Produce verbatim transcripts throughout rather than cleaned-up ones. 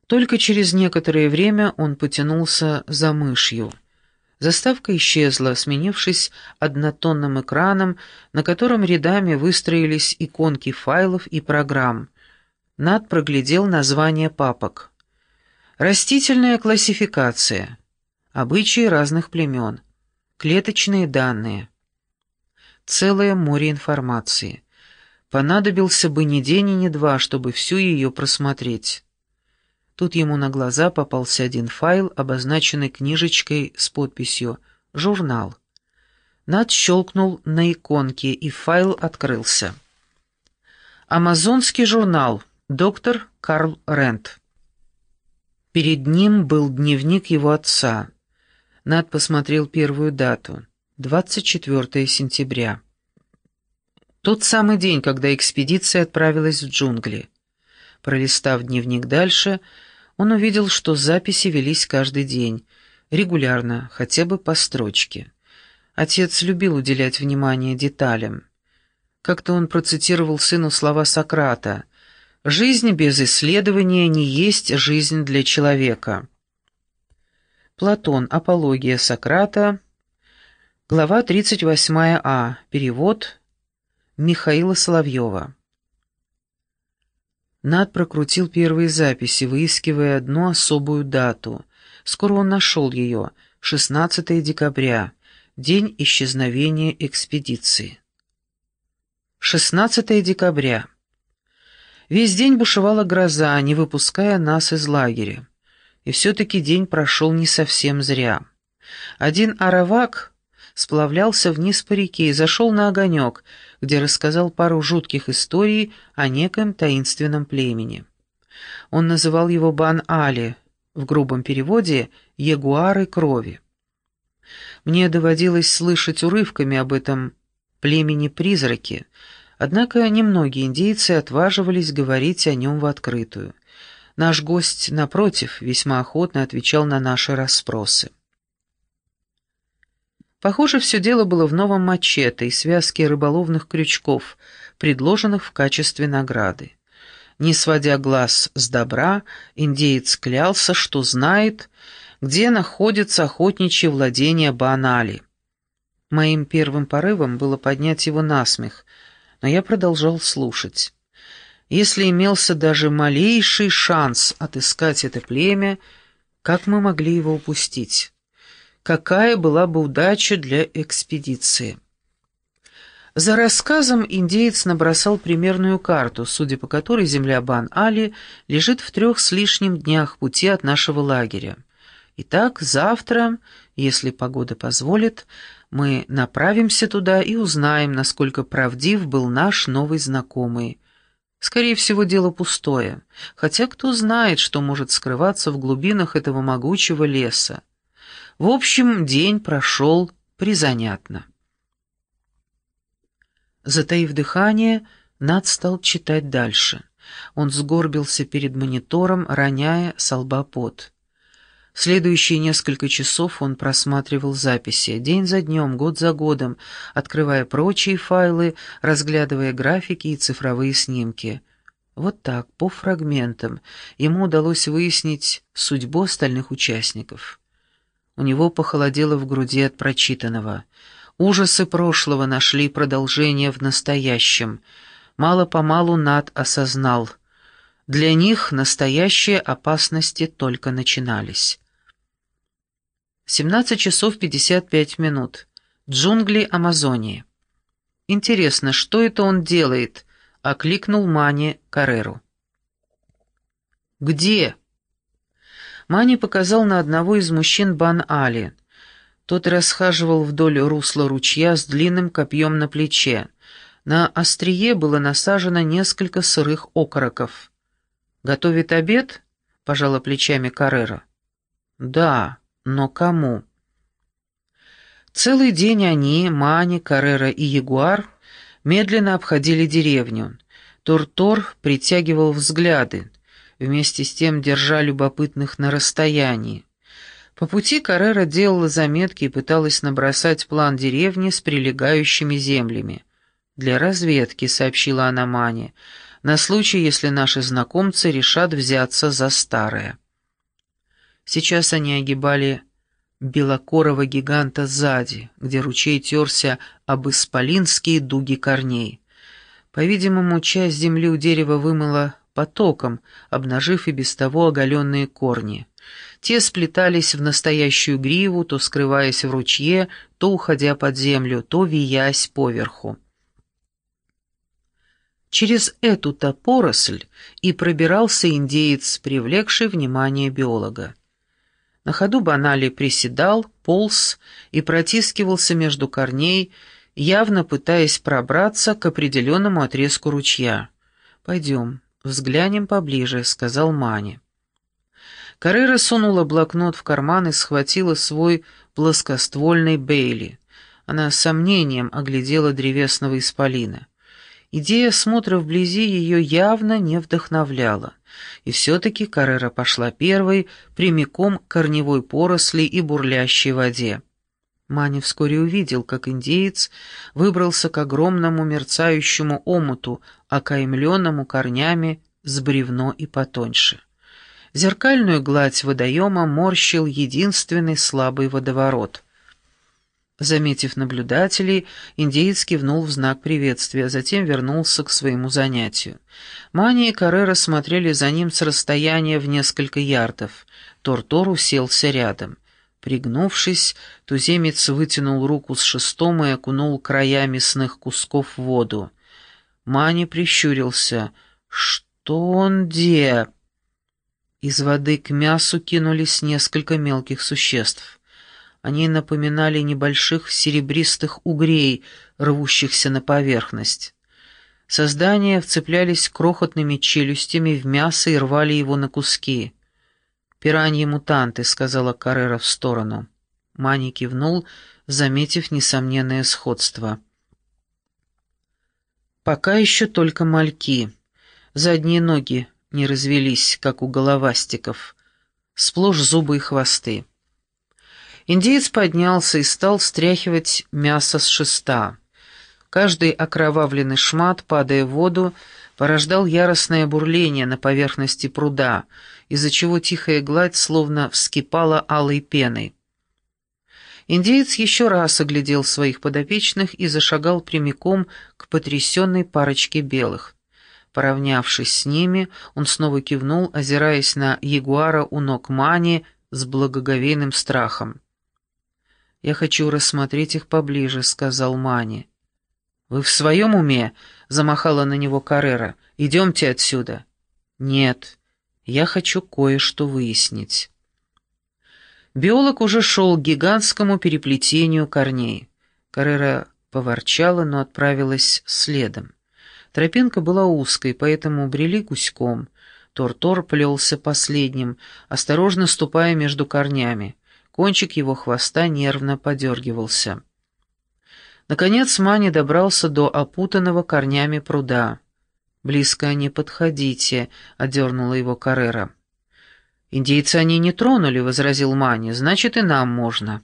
Только через некоторое время он потянулся за мышью. Заставка исчезла, сменившись однотонным экраном, на котором рядами выстроились иконки файлов и программ. Над проглядел названия папок. Растительная классификация. Обычаи разных племен. Клеточные данные. Целое море информации. Понадобился бы ни день и ни два, чтобы всю ее просмотреть. Тут ему на глаза попался один файл, обозначенный книжечкой с подписью «Журнал». Над щелкнул на иконке, и файл открылся. «Амазонский журнал. Доктор Карл Рент». Перед ним был дневник его отца. Над посмотрел первую дату — двадцать четвёртое сентября. Тот самый день, когда экспедиция отправилась в джунгли. Пролистав дневник дальше, он увидел, что записи велись каждый день, регулярно, хотя бы по строчке. Отец любил уделять внимание деталям. Как-то он процитировал сыну слова Сократа: «Жизнь без исследования не есть жизнь для человека». Платон. Апология Сократа. Глава тридцать восьмая А. Перевод Михаила Соловьева. Над прокрутил первые записи, выискивая одну особую дату. Скоро он нашел ее — шестнадцатое декабря, день исчезновения экспедиции. шестнадцатое декабря. Весь день бушевала гроза, не выпуская нас из лагеря. И все-таки день прошел не совсем зря. Один аравак сплавлялся вниз по реке и зашел на огонек, где рассказал пару жутких историй о неком таинственном племени. Он называл его Бан-Али, в грубом переводе «ягуары крови». Мне доводилось слышать урывками об этом племени-призраке, однако немногие индейцы отваживались говорить о нем в открытую. Наш гость, напротив, весьма охотно отвечал на наши расспросы. Похоже, все дело было в новом мачете и связке рыболовных крючков, предложенных в качестве награды. Не сводя глаз с добра, индеец клялся, что знает, где находится охотничье владение Бан-Али. Моим первым порывом было поднять его на смех, но я продолжал слушать. Если имелся даже малейший шанс отыскать это племя, как мы могли его упустить? Какая была бы удача для экспедиции? За рассказом индеец набросал примерную карту, судя по которой земля Бан-Али лежит в трех с лишним днях пути от нашего лагеря. Итак, завтра, если погода позволит, мы направимся туда и узнаем, насколько правдив был наш новый знакомый. Скорее всего, дело пустое, хотя кто знает, что может скрываться в глубинах этого могучего леса. В общем, день прошел призанятно. Затаив дыхание, Над стал читать дальше. Он сгорбился перед монитором, роняя со лба пот. Следующие несколько часов он просматривал записи, день за днем, год за годом, открывая прочие файлы, разглядывая графики и цифровые снимки. Вот так, по фрагментам, ему удалось выяснить судьбу остальных участников. У него похолодело в груди от прочитанного. Ужасы прошлого нашли продолжение в настоящем. Мало-помалу Над осознал. Для них настоящие опасности только начинались. семнадцать часов пятьдесят пять минут. Джунгли Амазонии. «Интересно, что это он делает?» — окликнул Мани Карреру. «Где?» Мани показал на одного из мужчин Бан-Али. Тот расхаживал вдоль русла ручья с длинным копьем на плече. На острие было насажено несколько сырых окороков. «Готовит обед?» — пожала плечами Каррера. «Да, но кому?» Целый день они, Мани, Каррера и Ягуар, медленно обходили деревню. Тор-Тор притягивал взгляды, вместе с тем держа любопытных на расстоянии. По пути Каррера делала заметки и пыталась набросать план деревни с прилегающими землями. «Для разведки», — сообщила она Мане, — на случай, если наши знакомцы решат взяться за старое. Сейчас они огибали белокорого гиганта сзади, где ручей терся об исполинские дуги корней. По-видимому, часть земли у дерева вымыла потоком, обнажив и без того оголенные корни. Те сплетались в настоящую гриву, то скрываясь в ручье, то уходя под землю, то виясь поверху. Через эту-то поросль и пробирался индеец, привлекший внимание биолога. На ходу Банали приседал, полз и протискивался между корней, явно пытаясь пробраться к определенному отрезку ручья. «Пойдем, взглянем поближе», — сказал Мани. Каррера сунула блокнот в карман и схватила свой плоскоствольный Бейли. Она с сомнением оглядела древесного исполина. Идея осмотра вблизи ее явно не вдохновляла, и все-таки Каррера пошла первой, прямиком к корневой поросли и бурлящей воде. Мани вскоре увидел, как индеец выбрался к огромному мерцающему омуту, окаймленному корнями с бревно и потоньше. Зеркальную гладь водоема морщил единственный слабый водоворот. Заметив наблюдателей, индеец кивнул в знак приветствия, затем вернулся к своему занятию. Мани и Каррера смотрели за ним с расстояния в несколько ярдов. Тор-Тор уселся рядом. Пригнувшись, туземец вытянул руку с шестом и окунул края мясных кусков в воду. Мани прищурился. «Что он де?» Из воды к мясу кинулись несколько мелких существ. Они напоминали небольших серебристых угрей, рвущихся на поверхность. Создания вцеплялись крохотными челюстями в мясо и рвали его на куски. «Пираньи-мутанты», — сказала Каррера в сторону. Мани кивнул, заметив несомненное сходство. «Пока еще только мальки. Задние ноги не развелись, как у головастиков. Сплошь зубы и хвосты». Индеец поднялся и стал стряхивать мясо с шеста. Каждый окровавленный шмат, падая в воду, порождал яростное бурление на поверхности пруда, из-за чего тихая гладь словно вскипала алой пеной. Индеец еще раз оглядел своих подопечных и зашагал прямиком к потрясенной парочке белых. Поравнявшись с ними, он снова кивнул, озираясь на ягуара у ног Мани с благоговейным страхом. «Я хочу рассмотреть их поближе», — сказал Мани. «Вы в своем уме?» — замахала на него Каррера. «Идемте отсюда». «Нет, я хочу кое-что выяснить». Биолог уже шел к гигантскому переплетению корней. Каррера поворчала, но отправилась следом. Тропинка была узкой, поэтому брели гуськом. Тор-Тор плелся последним, осторожно ступая между корнями. Кончик его хвоста нервно подергивался. Наконец Мани добрался до опутанного корнями пруда. «Близко не подходите», — одернула его Каррера. «Индейцы они не тронули», — возразил Мани, — «значит, и нам можно».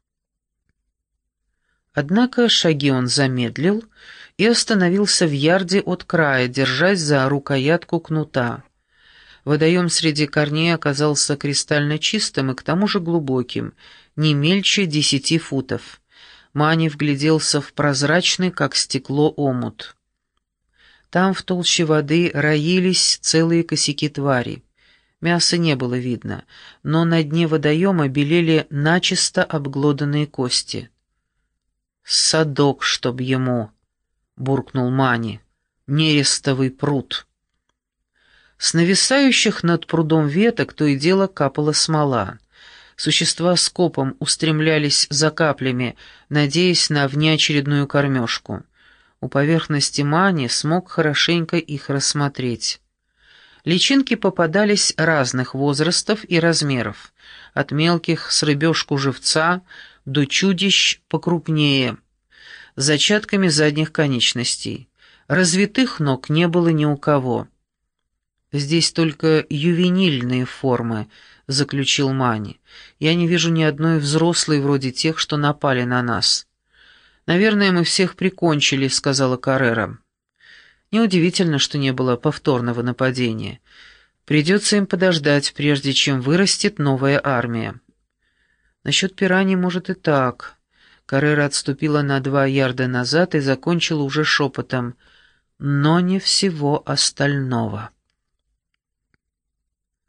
Однако шаги он замедлил и остановился в ярде от края, держась за рукоятку кнута. Водоем среди корней оказался кристально чистым и к тому же глубоким, не мельче десяти футов. Мани вгляделся в прозрачный, как стекло, омут. Там в толще воды роились целые косяки тварей. Мяса не было видно, но на дне водоема белели начисто обглоданные кости. «Садок, чтоб ему!» — буркнул Мани. «Нерестовый пруд!» С нависающих над прудом веток то и дело капала смола. Существа скопом устремлялись за каплями, надеясь на внеочередную кормежку. У поверхности Мани смог хорошенько их рассмотреть. Личинки попадались разных возрастов и размеров, от мелких с рыбешку живца до чудищ покрупнее, с зачатками задних конечностей. Развитых ног не было ни у кого. «Здесь только ювенильные формы», — заключил Мани. «Я не вижу ни одной взрослой вроде тех, что напали на нас». «Наверное, мы всех прикончили», — сказала Каррера. Неудивительно, что не было повторного нападения. Придется им подождать, прежде чем вырастет новая армия. Насчет пираний, может, и так. Каррера отступила на два ярда назад и закончила уже шепотом. Но не всего остального.